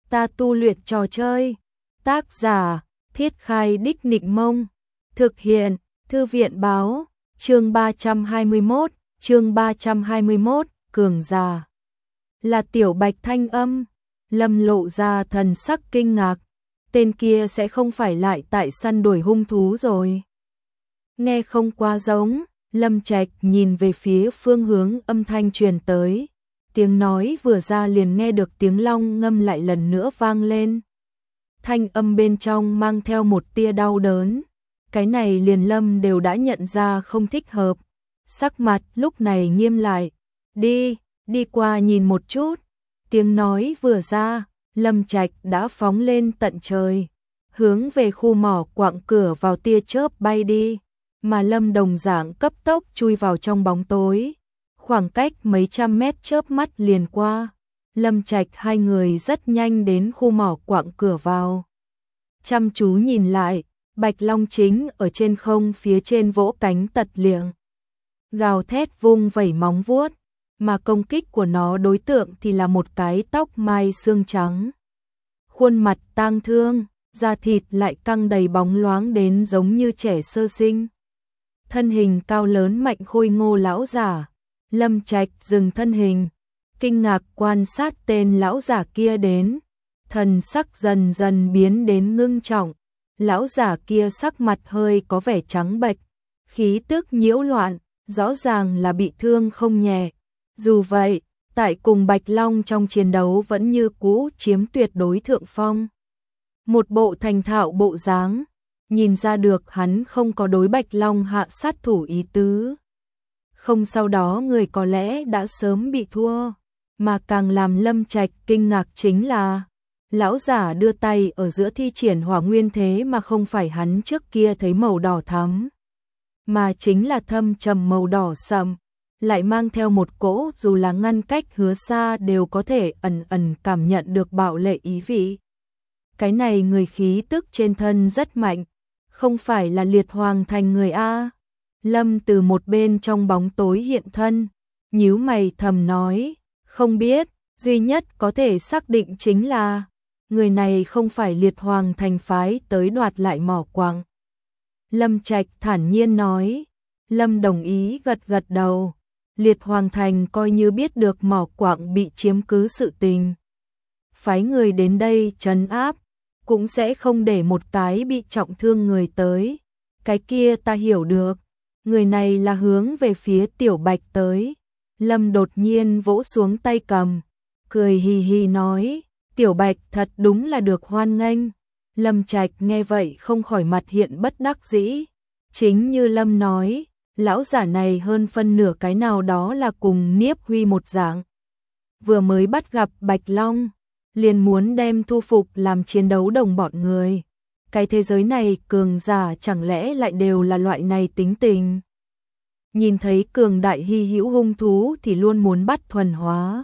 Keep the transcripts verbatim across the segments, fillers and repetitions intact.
ta tu luyện trò chơi. Tác giả, Thiết Khai Đích Nịnh Mông. Thực hiện, Thư viện Báo. Chương ba trăm hai mươi mốt, chương ba trăm hai mươi mốt, cường già. Là Tiểu Bạch thanh âm. Lâm lộ ra thần sắc kinh ngạc. Tên kia sẽ không phải lại tại săn đuổi hung thú rồi. Nghe không quá giống. Lâm Trạch nhìn về phía phương hướng âm thanh truyền tới. Tiếng nói vừa ra liền nghe được tiếng long ngâm lại lần nữa vang lên. Thanh âm bên trong mang theo một tia đau đớn. Cái này liền Lâm đều đã nhận ra không thích hợp. Sắc mặt lúc này nghiêm lại. Đi, đi qua nhìn một chút. Tiếng nói vừa ra, Lâm Trạch đã phóng lên tận trời. Hướng về khu mỏ quặng cửa vào tia chớp bay đi. Mà Lâm đồng dạng cấp tốc chui vào trong bóng tối. Khoảng cách mấy trăm mét chớp mắt liền qua. Lâm Trạch hai người rất nhanh đến khu mỏ quặng cửa vào. Chăm chú nhìn lại, Bạch Long chính ở trên không phía trên vỗ cánh tật liệng. Gào thét vung vẩy móng vuốt, mà công kích của nó đối tượng thì là một cái tóc mai xương trắng. Khuôn mặt tang thương, da thịt lại căng đầy bóng loáng đến giống như trẻ sơ sinh. Thân hình cao lớn mạnh khôi ngô lão giả. Lâm Trạch dừng thân hình, kinh ngạc quan sát tên lão giả kia đến, thần sắc dần dần biến đến ngưng trọng. Lão giả kia sắc mặt hơi có vẻ trắng bệch, khí tức nhiễu loạn, rõ ràng là bị thương không nhẹ. Dù vậy, tại cùng Bạch Long trong chiến đấu vẫn như cũ chiếm tuyệt đối thượng phong. Một bộ thành thạo bộ dáng, nhìn ra được hắn không có đối Bạch Long hạ sát thủ ý tứ. Không sau đó người có lẽ đã sớm bị thua, mà càng làm Lâm Trạch kinh ngạc chính là lão giả đưa tay ở giữa thi triển hỏa nguyên thế mà không phải hắn trước kia thấy màu đỏ thắm, mà chính là thâm trầm màu đỏ sậm, lại mang theo một cỗ dù là ngăn cách hứa xa đều có thể ẩn ẩn cảm nhận được bạo lệ ý vị. Cái này người khí tức trên thân rất mạnh, không phải là Liệt Hoàng Thành người A. Lâm từ một bên trong bóng tối hiện thân, nhíu mày thầm nói, không biết, duy nhất có thể xác định chính là người này không phải Liệt Hoàng Thành phái tới đoạt lại mỏ quặng. Lâm Trạch thản nhiên nói. Lâm đồng ý gật gật đầu. Liệt Hoàng Thành coi như biết được mỏ quặng bị chiếm cứ sự tình, phái người đến đây trấn áp, cũng sẽ không để một cái bị trọng thương người tới. Cái kia ta hiểu được, người này là hướng về phía Tiểu Bạch tới. Lâm đột nhiên vỗ xuống tay cầm, cười hì hì nói, Tiểu Bạch thật đúng là được hoan nghênh. Lâm Trạch nghe vậy không khỏi mặt hiện bất đắc dĩ. Chính như Lâm nói, lão giả này hơn phân nửa cái nào đó là cùng Niếp Huy một dạng. Vừa mới bắt gặp Bạch Long, liền muốn đem thu phục làm chiến đấu đồng bọn người. Cái thế giới này cường giả chẳng lẽ lại đều là loại này tính tình. Nhìn thấy cường đại hy hữu hung thú thì luôn muốn bắt thuần hóa.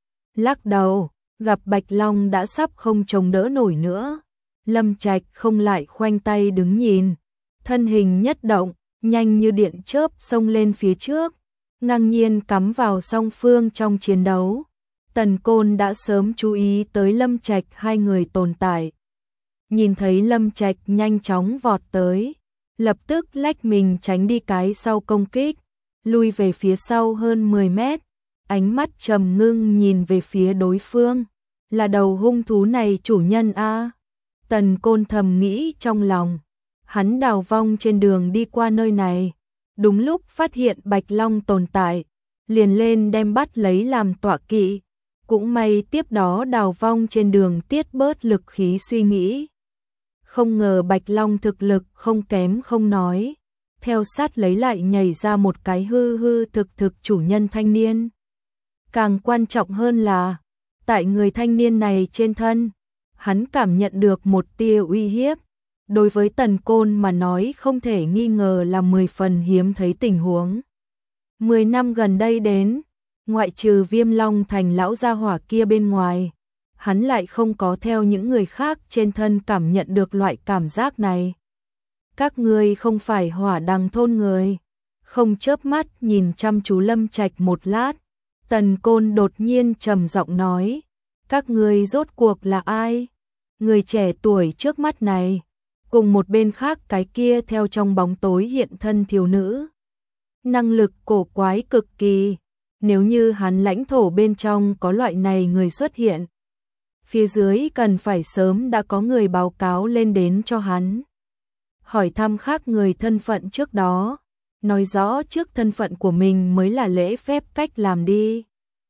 Lắc đầu, gặp Bạch Long đã sắp không chống đỡ nổi nữa. Lâm Trạch không lại khoanh tay đứng nhìn. Thân hình nhất động, nhanh như điện chớp xông lên phía trước, ngang nhiên cắm vào song phương trong chiến đấu. Tần Côn đã sớm chú ý tới Lâm Trạch hai người tồn tại. Nhìn thấy Lâm Trạch nhanh chóng vọt tới, lập tức lách mình tránh đi cái sau công kích, lui về phía sau hơn mười mét, ánh mắt trầm ngưng nhìn về phía đối phương, là đầu hung thú này chủ nhân a. Tần Côn thầm nghĩ trong lòng, hắn đào vong trên đường đi qua nơi này, đúng lúc phát hiện Bạch Long tồn tại, liền lên đem bắt lấy làm tọa kỵ. Cũng may tiếp đó đào vong trên đường tiết bớt lực khí suy nghĩ. Không ngờ Bạch Long thực lực không kém không nói, theo sát lấy lại nhảy ra một cái hư hư thực thực chủ nhân thanh niên. Càng quan trọng hơn là, tại người thanh niên này trên thân, hắn cảm nhận được một tia uy hiếp. Đối với Tần Côn mà nói không thể nghi ngờ là mười phần hiếm thấy tình huống. Mười năm gần đây đến, ngoại trừ Viêm Long Thành lão gia hỏa kia bên ngoài, hắn lại không có theo những người khác trên thân cảm nhận được loại cảm giác này. Các ngươi không phải Hỏa Đằng thôn người. Không chớp mắt nhìn chăm chú Lâm Trạch một lát, Tần Côn đột nhiên trầm giọng nói, Các ngươi rốt cuộc là ai? Người trẻ tuổi trước mắt này, cùng một bên khác cái kia theo trong bóng tối hiện thân thiếu nữ. Năng lực cổ quái cực kỳ, nếu như hắn lãnh thổ bên trong có loại này người xuất hiện, phía dưới cần phải sớm đã có người báo cáo lên đến cho hắn. Hỏi thăm khác người thân phận trước đó, nói rõ trước thân phận của mình mới là lễ phép cách làm đi.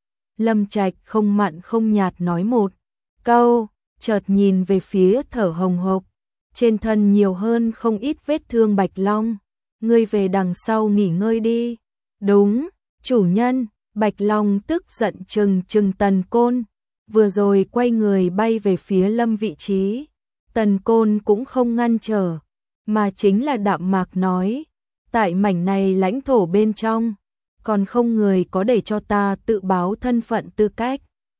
Lâm Trạch không mặn không nhạt nói một câu, chợt nhìn về phía thở hồng hộc, trên thân nhiều hơn không ít vết thương Bạch Long. Ngươi về đằng sau nghỉ ngơi đi. Đúng, chủ nhân. Bạch Long tức giận trừng trừng Tần Côn, vừa rồi quay người bay về phía Lâm vị trí. Tần Côn cũng không ngăn trở, mà chính là đạm mạc nói, tại mảnh này lãnh thổ bên trong, còn không người có để cho ta tự báo thân phận tư cách.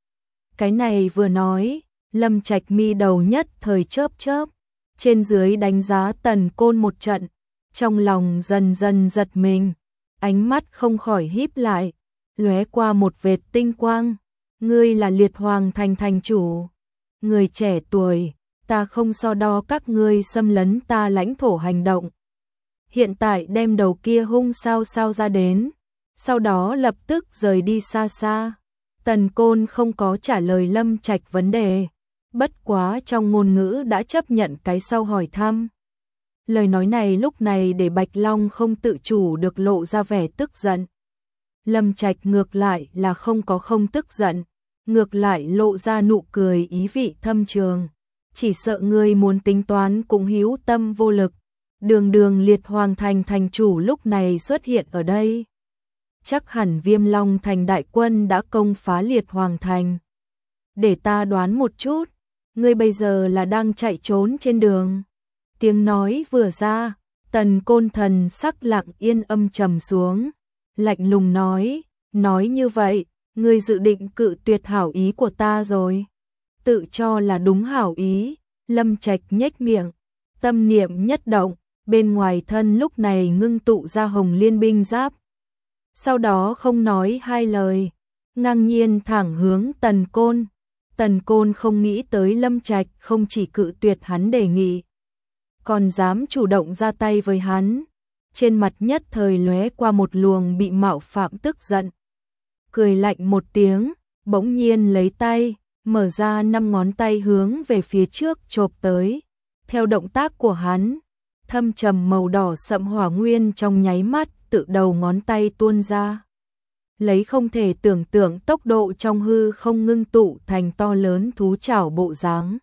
Cái này vừa nói, Lâm Trạch mi đầu nhất thời chớp chớp, trên dưới đánh giá Tần Côn một trận, trong lòng dần dần giật mình, ánh mắt không khỏi híp lại, lóe qua một vệt tinh quang. Ngươi là Liệt Hoàng Thành thành chủ, người trẻ tuổi, ta không so đo các ngươi xâm lấn ta lãnh thổ hành động. Hiện tại đem đầu kia hung sao sao ra đến, sau đó lập tức rời đi xa xa. Tần Côn không có trả lời Lâm Trạch vấn đề, bất quá trong ngôn ngữ đã chấp nhận cái sau hỏi thăm. Lời nói này lúc này để Bạch Long không tự chủ được lộ ra vẻ tức giận. Lâm Trạch ngược lại là không có không tức giận, ngược lại lộ ra nụ cười ý vị thâm trường. Chỉ sợ ngươi muốn tính toán cũng hữu tâm vô lực. Đường đường Liệt Hoàng Thành thành chủ lúc này xuất hiện ở đây. Chắc hẳn Viêm Long Thành đại quân đã công phá Liệt Hoàng Thành. Để ta đoán một chút, ngươi bây giờ là đang chạy trốn trên đường. Tiếng nói vừa ra, Tần Côn thần sắc lặng yên âm trầm xuống, lạnh lùng nói, nói như vậy, ngươi dự định cự tuyệt hảo ý của ta rồi. Tự cho là đúng hảo ý, Lâm Trạch nhếch miệng, tâm niệm nhất động, bên ngoài thân lúc này ngưng tụ ra hồng liên binh giáp. Sau đó không nói hai lời, ngang nhiên thẳng hướng Tần Côn. Tần Côn không nghĩ tới Lâm Trạch không chỉ cự tuyệt hắn đề nghị, còn dám chủ động ra tay với hắn. Trên mặt nhất thời lóe qua một luồng bị mạo phạm tức giận. Cười lạnh một tiếng, bỗng nhiên lấy tay, mở ra năm ngón tay hướng về phía trước chộp tới. Theo động tác của hắn, thâm trầm màu đỏ sậm hỏa nguyên trong nháy mắt tự đầu ngón tay tuôn ra. Lấy không thể tưởng tượng tốc độ trong hư không ngưng tụ thành to lớn thú chảo bộ dáng.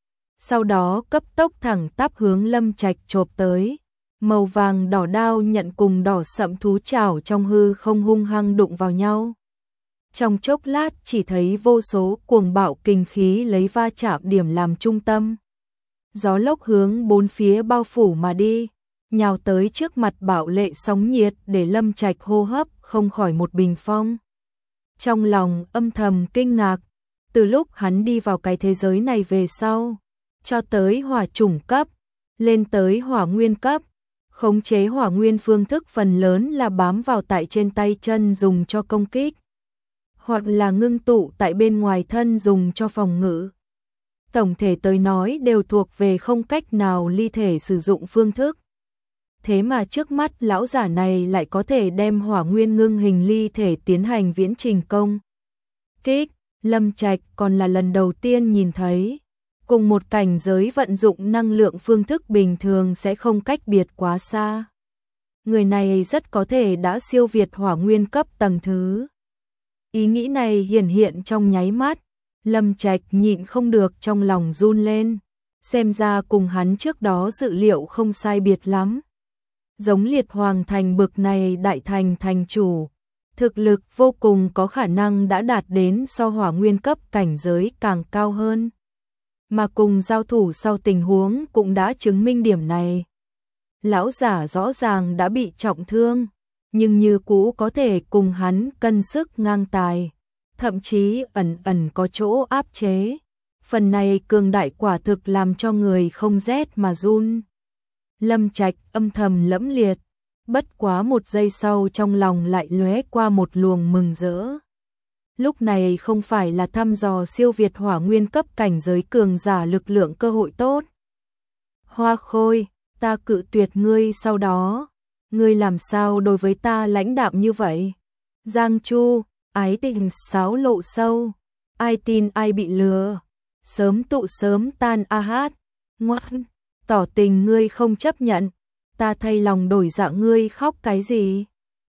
Sau đó cấp tốc thẳng tắp hướng Lâm Trạch chộp tới. Màu vàng đỏ đao nhận cùng đỏ sậm thú chảo trong hư không hung hăng đụng vào nhau. Trong chốc lát chỉ thấy vô số cuồng bạo kinh khí lấy va chạm điểm làm trung tâm. Gió lốc hướng bốn phía bao phủ mà đi, nhào tới trước mặt bạo lệ sóng nhiệt để Lâm Trạch hô hấp không khỏi một bình phong. Trong lòng âm thầm kinh ngạc, từ lúc hắn đi vào cái thế giới này về sau, cho tới hỏa chủng cấp, lên tới hỏa nguyên cấp, khống chế hỏa nguyên phương thức phần lớn là bám vào tại trên tay chân dùng cho công kích, hoặc là ngưng tụ tại bên ngoài thân dùng cho phòng ngự. Tổng thể tới nói đều thuộc về không cách nào ly thể sử dụng phương thức. Thế mà trước mắt lão giả này lại có thể đem hỏa nguyên ngưng hình ly thể tiến hành viễn trình công kích. Lâm Trạch còn là lần đầu tiên nhìn thấy, cùng một cảnh giới vận dụng năng lượng phương thức bình thường sẽ không cách biệt quá xa. Người này rất có thể đã siêu việt hỏa nguyên cấp tầng thứ. Ý nghĩ này hiển hiện trong nháy mắt, Lâm Trạch nhịn không được trong lòng run lên, xem ra cùng hắn trước đó dự liệu không sai biệt lắm. Giống Liệt Hoàng Thành bực này đại thành thành chủ, thực lực vô cùng có khả năng đã đạt đến so hỏa nguyên cấp cảnh giới càng cao hơn. Mà cùng giao thủ sau tình huống cũng đã chứng minh điểm này. Lão giả rõ ràng đã bị trọng thương, nhưng như cũ có thể cùng hắn cân sức ngang tài, thậm chí ẩn ẩn có chỗ áp chế. Phần này cường đại quả thực làm cho người không rét mà run. Lâm Trạch âm thầm lẫm liệt, bất quá một giây sau trong lòng lại lóe qua một luồng mừng rỡ. Lúc này không phải là thăm dò siêu việt hỏa nguyên cấp cảnh giới cường giả lực lượng cơ hội tốt. Hoa Khôi, ta cự tuyệt ngươi sau đó, ngươi làm sao đối với ta lãnh đạm như vậy? Giang Chu, ái tình sáo lộ sâu, ai tin ai bị lừa, sớm tụ sớm tan a hát, ngoan, tỏ tình ngươi không chấp nhận, ta thay lòng đổi dạ ngươi khóc cái gì?